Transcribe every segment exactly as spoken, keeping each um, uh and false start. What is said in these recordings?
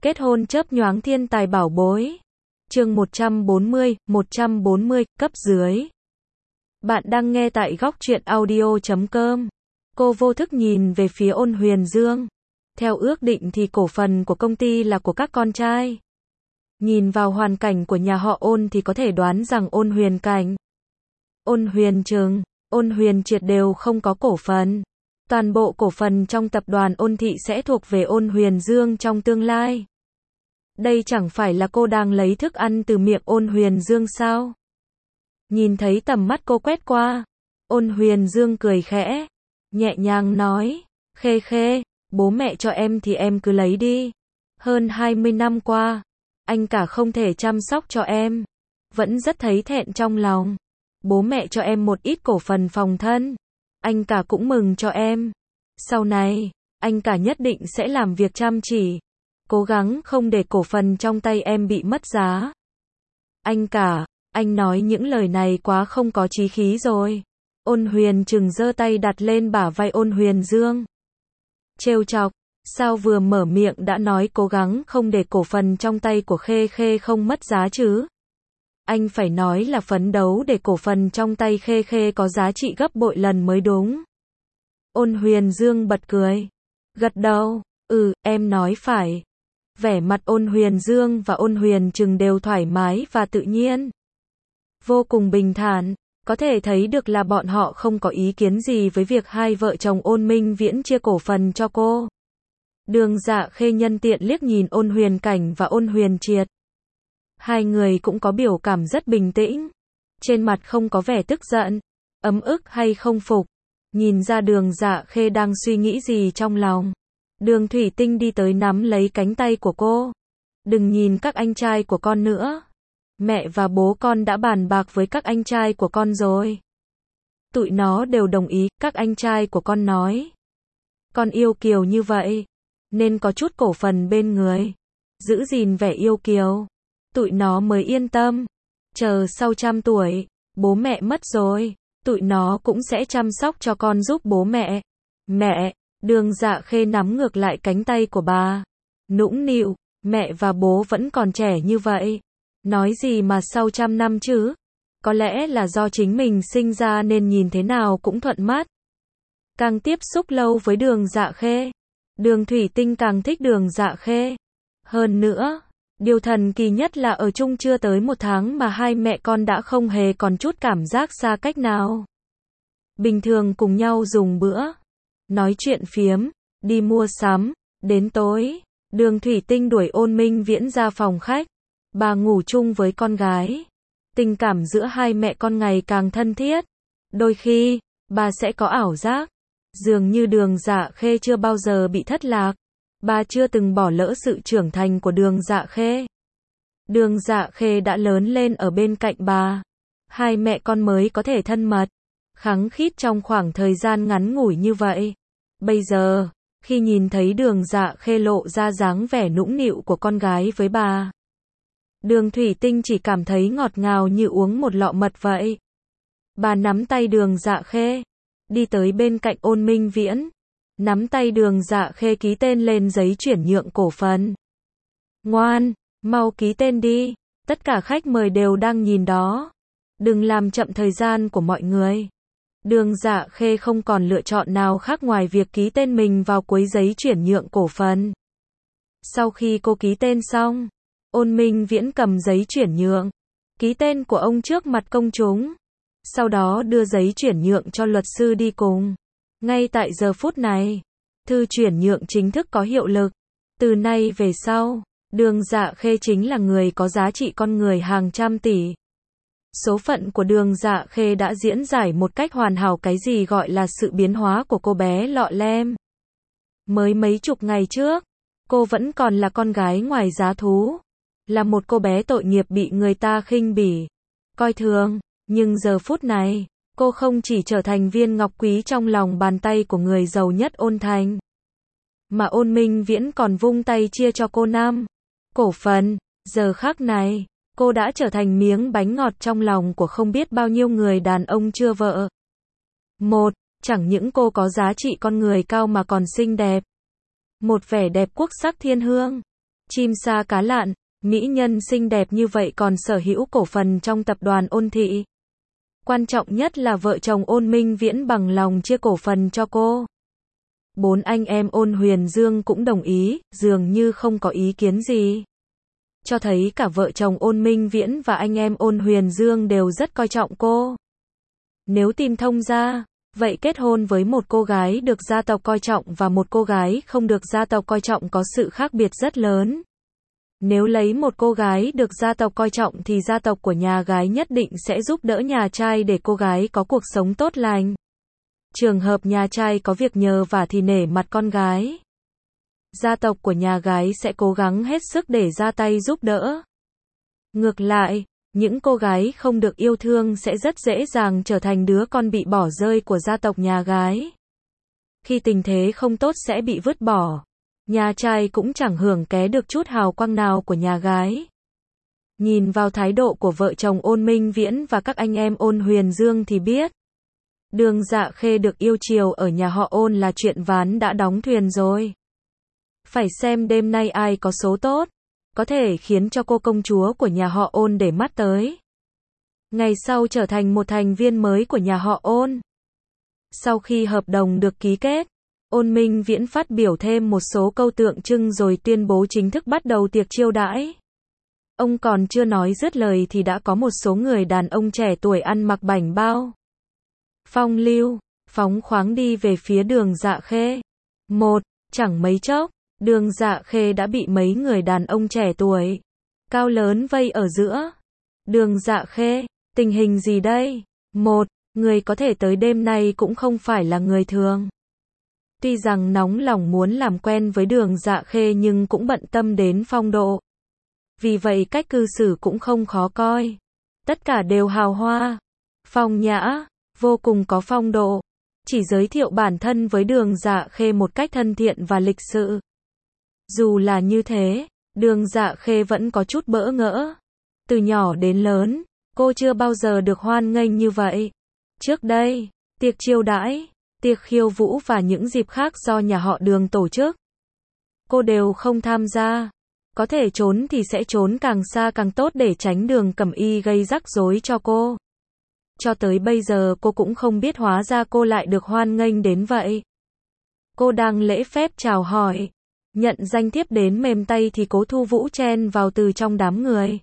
Kết hôn chớp nhoáng thiên tài bảo bối. Chương một trăm bốn mươi, một trăm bốn mươi, cấp dưới. Bạn đang nghe tại góc truyện audio chấm com. Cô vô thức nhìn về phía Ôn Huyền Dương. Theo ước định thì cổ phần của công ty là của các con trai. Nhìn vào hoàn cảnh của nhà họ Ôn thì có thể đoán rằng Ôn Huyền Cảnh, Ôn Huyền Trừng, Ôn Huyền Triệt đều không có cổ phần. Toàn bộ cổ phần trong tập đoàn Ôn Thị sẽ thuộc về Ôn Huyền Dương trong tương lai. Đây chẳng phải là cô đang lấy thức ăn từ miệng Ôn Huyền Dương sao? Nhìn thấy tầm mắt cô quét qua, Ôn Huyền Dương cười khẽ, nhẹ nhàng nói, Khê Khê, bố mẹ cho em thì em cứ lấy đi. Hơn hai mươi năm qua, anh cả không thể chăm sóc cho em, vẫn rất thấy thẹn trong lòng. Bố mẹ cho em một ít cổ phần phòng thân, anh cả cũng mừng cho em. Sau này, anh cả nhất định sẽ làm việc chăm chỉ, cố gắng không để cổ phần trong tay em bị mất giá. Anh cả, anh nói những lời này quá không có chí khí rồi. Ôn Huyền Trừng giơ tay đặt lên bả vai Ôn Huyền Dương. Trêu chọc, sao vừa mở miệng đã nói cố gắng không để cổ phần trong tay của Khê Khê không mất giá chứ? Anh phải nói là phấn đấu để cổ phần trong tay Khê Khê có giá trị gấp bội lần mới đúng. Ôn Huyền Dương bật cười, gật đầu, ừ, em nói phải. Vẻ mặt Ôn Huyền Dương và Ôn Huyền Trừng đều thoải mái và tự nhiên. Vô cùng bình thản, có thể thấy được là bọn họ không có ý kiến gì với việc hai vợ chồng Ôn Minh Viễn chia cổ phần cho cô. Đường Dạ Khê nhân tiện liếc nhìn Ôn Huyền Cảnh và Ôn Huyền Triệt. Hai người cũng có biểu cảm rất bình tĩnh, trên mặt không có vẻ tức giận, ấm ức hay không phục. Nhìn ra Đường Dạ Khê đang suy nghĩ gì trong lòng. Đường Thủy Tinh đi tới nắm lấy cánh tay của cô. Đừng nhìn các anh trai của con nữa. Mẹ và bố con đã bàn bạc với các anh trai của con rồi. Tụi nó đều đồng ý, các anh trai của con nói. Con yêu kiều như vậy, nên có chút cổ phần bên người. Giữ gìn vẻ yêu kiều. Tụi nó mới yên tâm. Chờ sau trăm tuổi, bố mẹ mất rồi, tụi nó cũng sẽ chăm sóc cho con giúp bố mẹ. Mẹ, Đường Dạ Khê nắm ngược lại cánh tay của bà. Nũng nịu, mẹ và bố vẫn còn trẻ như vậy. Nói gì mà sau trăm năm chứ? Có lẽ là do chính mình sinh ra nên nhìn thế nào cũng thuận mắt. Càng tiếp xúc lâu với Đường Dạ Khê, Đường Thủy Tinh càng thích Đường Dạ Khê. Hơn nữa, điều thần kỳ nhất là ở chung chưa tới một tháng mà hai mẹ con đã không hề còn chút cảm giác xa cách nào. Bình thường cùng nhau dùng bữa, nói chuyện phiếm, đi mua sắm, đến tối, Đường Thủy Tinh đuổi Ôn Minh Viễn ra phòng khách. Bà ngủ chung với con gái. Tình cảm giữa hai mẹ con ngày càng thân thiết. Đôi khi, bà sẽ có ảo giác. Dường như Đường Dạ Khê chưa bao giờ bị thất lạc. Bà chưa từng bỏ lỡ sự trưởng thành của Đường Dạ Khê. Đường Dạ Khê đã lớn lên ở bên cạnh bà. Hai mẹ con mới có thể thân mật, khăng khít trong khoảng thời gian ngắn ngủi như vậy. Bây giờ, khi nhìn thấy Đường Dạ Khê lộ ra dáng vẻ nũng nịu của con gái với bà, Đường Thủy Tinh chỉ cảm thấy ngọt ngào như uống một lọ mật vậy. Bà nắm tay Đường Dạ Khê, đi tới bên cạnh Ôn Minh Viễn, nắm tay Đường Dạ Khê ký tên lên giấy chuyển nhượng cổ phần. Ngoan, mau ký tên đi, tất cả khách mời đều đang nhìn đó. Đừng làm chậm thời gian của mọi người. Đường Dạ Khê không còn lựa chọn nào khác ngoài việc ký tên mình vào cuối giấy chuyển nhượng cổ phần. Sau khi cô ký tên xong, Ôn Minh Viễn cầm giấy chuyển nhượng, ký tên của ông trước mặt công chúng, sau đó đưa giấy chuyển nhượng cho luật sư đi cùng. Ngay tại giờ phút này, thư chuyển nhượng chính thức có hiệu lực. Từ nay về sau, Đường Dạ Khê chính là người có giá trị con người hàng trăm tỷ. Số phận của Đường Dạ Khê đã diễn giải một cách hoàn hảo cái gì gọi là sự biến hóa của cô bé lọ lem. Mới mấy chục ngày trước, cô vẫn còn là con gái ngoài giá thú. Là một cô bé tội nghiệp bị người ta khinh bỉ, coi thường, nhưng giờ phút này, cô không chỉ trở thành viên ngọc quý trong lòng bàn tay của người giàu nhất Ôn Thành, mà Ôn Minh Viễn còn vung tay chia cho cô năm cổ phần. Giờ khắc này, cô đã trở thành miếng bánh ngọt trong lòng của không biết bao nhiêu người đàn ông chưa vợ. Một, chẳng những cô có giá trị con người cao mà còn xinh đẹp. Một vẻ đẹp quốc sắc thiên hương. Chim sa cá lặn, mỹ nhân xinh đẹp như vậy còn sở hữu cổ phần trong tập đoàn Ôn Thị. Quan trọng nhất là vợ chồng Ôn Minh Viễn bằng lòng chia cổ phần cho cô. Bốn anh em Ôn Huyền Dương cũng đồng ý, dường như không có ý kiến gì. Cho thấy cả vợ chồng Ôn Minh Viễn và anh em Ôn Huyền Dương đều rất coi trọng cô. Nếu tìm thông ra, vậy kết hôn với một cô gái được gia tộc coi trọng và một cô gái không được gia tộc coi trọng có sự khác biệt rất lớn. Nếu lấy một cô gái được gia tộc coi trọng thì gia tộc của nhà gái nhất định sẽ giúp đỡ nhà trai để cô gái có cuộc sống tốt lành. Trường hợp nhà trai có việc nhờ vả thì nể mặt con gái. Gia tộc của nhà gái sẽ cố gắng hết sức để ra tay giúp đỡ. Ngược lại, những cô gái không được yêu thương sẽ rất dễ dàng trở thành đứa con bị bỏ rơi của gia tộc nhà gái. Khi tình thế không tốt sẽ bị vứt bỏ. Nhà trai cũng chẳng hưởng ké được chút hào quang nào của nhà gái. Nhìn vào thái độ của vợ chồng Ôn Minh Viễn và các anh em Ôn Huyền Dương thì biết. Đường Dạ Khê được yêu chiều ở nhà họ Ôn là chuyện ván đã đóng thuyền rồi. Phải xem đêm nay ai có số tốt, có thể khiến cho cô công chúa của nhà họ Ôn để mắt tới. Ngày sau trở thành một thành viên mới của nhà họ Ôn. Sau khi hợp đồng được ký kết, Ôn Minh Viễn phát biểu thêm một số câu tượng trưng rồi tuyên bố chính thức bắt đầu tiệc chiêu đãi. Ông còn chưa nói dứt lời thì đã có một số người đàn ông trẻ tuổi ăn mặc bảnh bao, phong lưu, phóng khoáng đi về phía Đường Dạ Khê. Một, chẳng mấy chốc, Đường Dạ Khê đã bị mấy người đàn ông trẻ tuổi, cao lớn vây ở giữa. Đường Dạ Khê, tình hình gì đây? Một, người có thể tới đêm nay cũng không phải là người thường. Tuy rằng nóng lòng muốn làm quen với Đường Dạ Khê nhưng cũng bận tâm đến phong độ. Vì vậy cách cư xử cũng không khó coi. Tất cả đều hào hoa, phong nhã, vô cùng có phong độ. Chỉ giới thiệu bản thân với Đường Dạ Khê một cách thân thiện và lịch sự. Dù là như thế, Đường Dạ Khê vẫn có chút bỡ ngỡ. Từ nhỏ đến lớn, cô chưa bao giờ được hoan nghênh như vậy. Trước đây, tiệc chiêu đãi, tiệc khiêu vũ và những dịp khác do nhà họ Đường tổ chức, cô đều không tham gia. Có thể trốn thì sẽ trốn càng xa càng tốt để tránh Đường Cẩm Y gây rắc rối cho cô. Cho tới bây giờ cô cũng không biết hóa ra cô lại được hoan nghênh đến vậy. Cô đang lễ phép chào hỏi, nhận danh thiếp đến mềm tay thì Cố Thu Vũ chen vào từ trong đám người.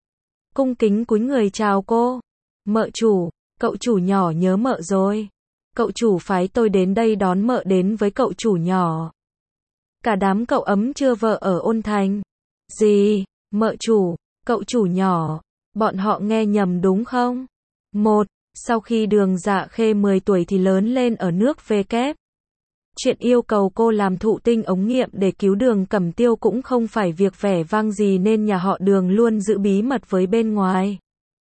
Cung kính cúi người chào cô. Mợ chủ, cậu chủ nhỏ nhớ mợ rồi. Cậu chủ phái tôi đến đây đón mợ đến với cậu chủ nhỏ. Cả đám cậu ấm chưa vợ ở Ôn Thành. Gì? Mợ chủ, cậu chủ nhỏ, bọn họ nghe nhầm đúng không? Một, sau khi Đường Dạ Khê mười tuổi thì lớn lên ở nước V kép. Chuyện yêu cầu cô làm thụ tinh ống nghiệm để cứu Đường Cẩm Tiêu cũng không phải việc vẻ vang gì nên nhà họ Đường luôn giữ bí mật với bên ngoài.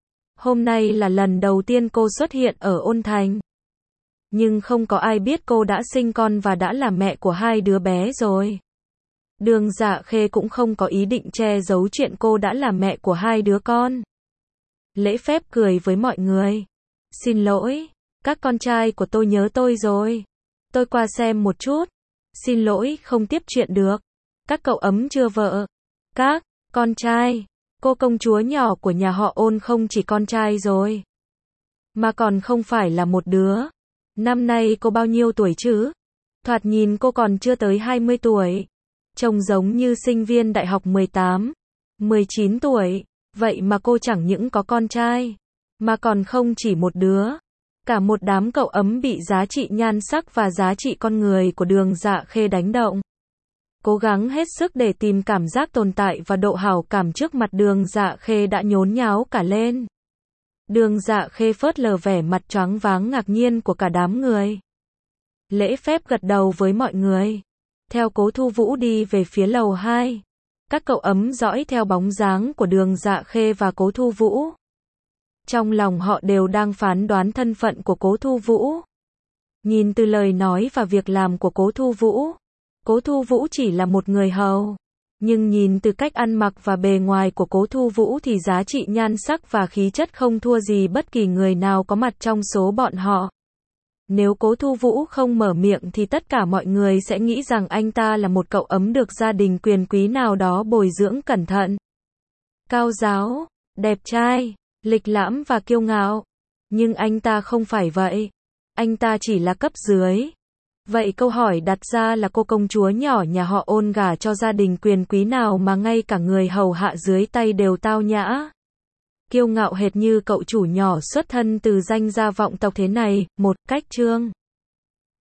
Hôm nay là lần đầu tiên cô xuất hiện ở Ôn Thành. Nhưng không có ai biết cô đã sinh con và đã là mẹ của hai đứa bé rồi. Đường Dạ Khê cũng không có ý định che giấu chuyện cô đã là mẹ của hai đứa con. Lễ phép cười với mọi người. Xin lỗi, các con trai của tôi nhớ tôi rồi. Tôi qua xem một chút. Xin lỗi không tiếp chuyện được. Các cậu ấm chưa vợ. Các con trai, cô công chúa nhỏ của nhà họ Ôn không chỉ con trai rồi, mà còn không phải là một đứa. Năm nay cô bao nhiêu tuổi chứ? Thoạt nhìn cô còn chưa tới hai mươi tuổi. Trông giống như sinh viên đại học mười tám, mười chín tuổi. Vậy mà cô chẳng những có con trai, mà còn không chỉ một đứa. Cả một đám cậu ấm bị giá trị nhan sắc và giá trị con người của Đường Dạ Khê đánh động. Cố gắng hết sức để tìm cảm giác tồn tại và độ hảo cảm trước mặt Đường Dạ Khê đã nhốn nháo cả lên. Đường Dạ Khê phớt lờ vẻ mặt choáng váng ngạc nhiên của cả đám người. Lễ phép gật đầu với mọi người. Theo Cố Thu Vũ đi về phía lầu hai. Các cậu ấm dõi theo bóng dáng của Đường Dạ Khê và Cố Thu Vũ. Trong lòng họ đều đang phán đoán thân phận của Cố Thu Vũ. Nhìn từ lời nói và việc làm của Cố Thu Vũ, Cố Thu Vũ chỉ là một người hầu. Nhưng nhìn từ cách ăn mặc và bề ngoài của Cố Thu Vũ thì giá trị nhan sắc và khí chất không thua gì bất kỳ người nào có mặt trong số bọn họ. Nếu Cố Thu Vũ không mở miệng thì tất cả mọi người sẽ nghĩ rằng anh ta là một cậu ấm được gia đình quyền quý nào đó bồi dưỡng cẩn thận, cao giáo, đẹp trai, lịch lãm và kiêu ngạo. Nhưng anh ta không phải vậy. Anh ta chỉ là cấp dưới. Vậy câu hỏi đặt ra là cô công chúa nhỏ nhà họ Ôn gả cho gia đình quyền quý nào mà ngay cả người hầu hạ dưới tay đều tao nhã, kiêu ngạo hệt như cậu chủ nhỏ xuất thân từ danh gia vọng tộc thế này. Một cách Chương